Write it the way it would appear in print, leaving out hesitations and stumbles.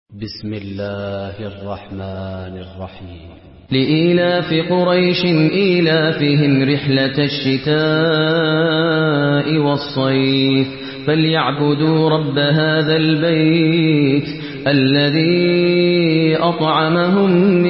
بسم الله الرحمن الرحيم. لإيلاف قريش إيلافهم رحلة الشتاء والصيف فليعبدوا رب هذا البيت الذي أطعمهم